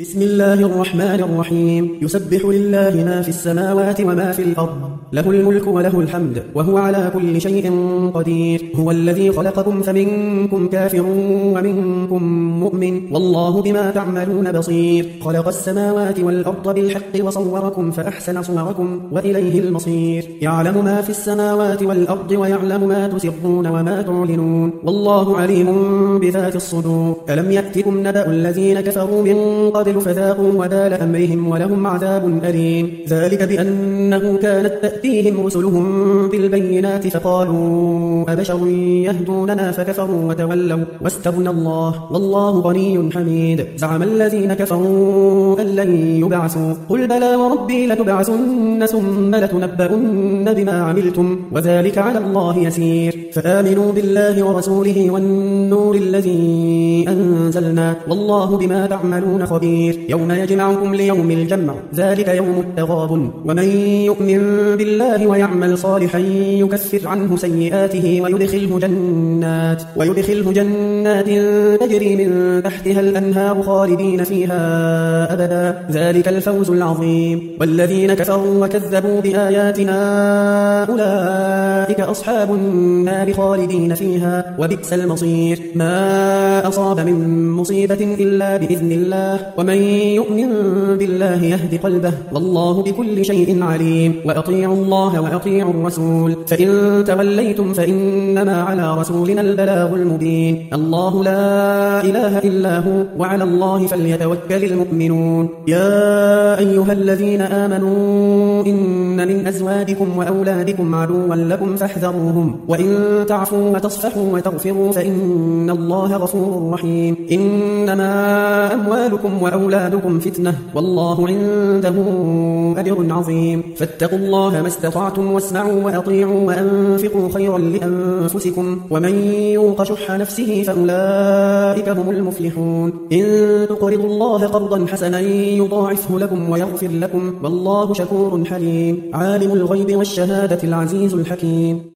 بسم الله الرحمن الرحيم. يسبح لله ما في السماوات وما في الأرض، له الملك وله الحمد وهو على كل شيء قدير. هو الذي خلقكم فمنكم كافر ومنكم مؤمن، والله بما تعملون بصير. خلق السماوات والأرض بالحق وصوركم فأحسن صوركم وإليه المصير. يعلم ما في السماوات والأرض ويعلم ما تسرون وما تعلنون، والله عليم بذات الصدور. ألم يأتكم نبأ الذين كفروا من قبل فذاقوا وبال أمرهم ولهم عذاب أليم. ذلك بأنه كانت تأتيهم رسلهم بالبينات فقالوا أبشر يهدوننا فكفروا وتولوا واستغنى الله والله غني حميد. زعم الذين كفروا أن لن يبعثوا، قل بلى وربي لتبعثن ثم لتنبؤن بما عملتم وذلك على الله يسير. فآمنوا بالله ورسوله والنور الذي أنزلنا والله بما تعملون خبير. يوم يجمعكم ليوم الجمع، ذلك يوم التغابن. ومن يؤمن بالله ويعمل صالحا يكفر عنه سيئاته ويدخله جنات تجري من تحتها الأنهار خالدين فيها أبدا، ذلك الفوز العظيم. والذين كفروا وكذبوا بآياتنا أولئك أصحاب النار خالدين فيها وبئس المصير. ما أصاب من مصيبة إلا بإذن الله، ومن يؤمن بالله يهد قلبه والله بكل شيء عليم. وأطيعوا الله وأطيعوا الرسول، فإن توليتم فإنما على رسولنا البلاغ المبين. الله لا إله إلا هو وعلى الله فليتوكل المؤمنون. يا أيها الذين آمنوا إن من أزواجكم وأولادكم عدوا لكم فاحذروهم، وإن تعفوا وتصفحوا وتغفروا فإن الله غفور رحيم. إنما أموالكم وأولادكم فتنة والله عنده أجر عظيم. فاتقوا الله ما استطعتم واسمعوا وأطيعوا وأنفقوا خيرا لأنفسكم، ومن يوق شح نفسه فأولئك هم المفلحون. إن تقرضوا الله قرضا حسنا يضاعفه لكم ويغفر لكم والله شكور حليم. عالم الغيب والشهادة العزيز الحكيم.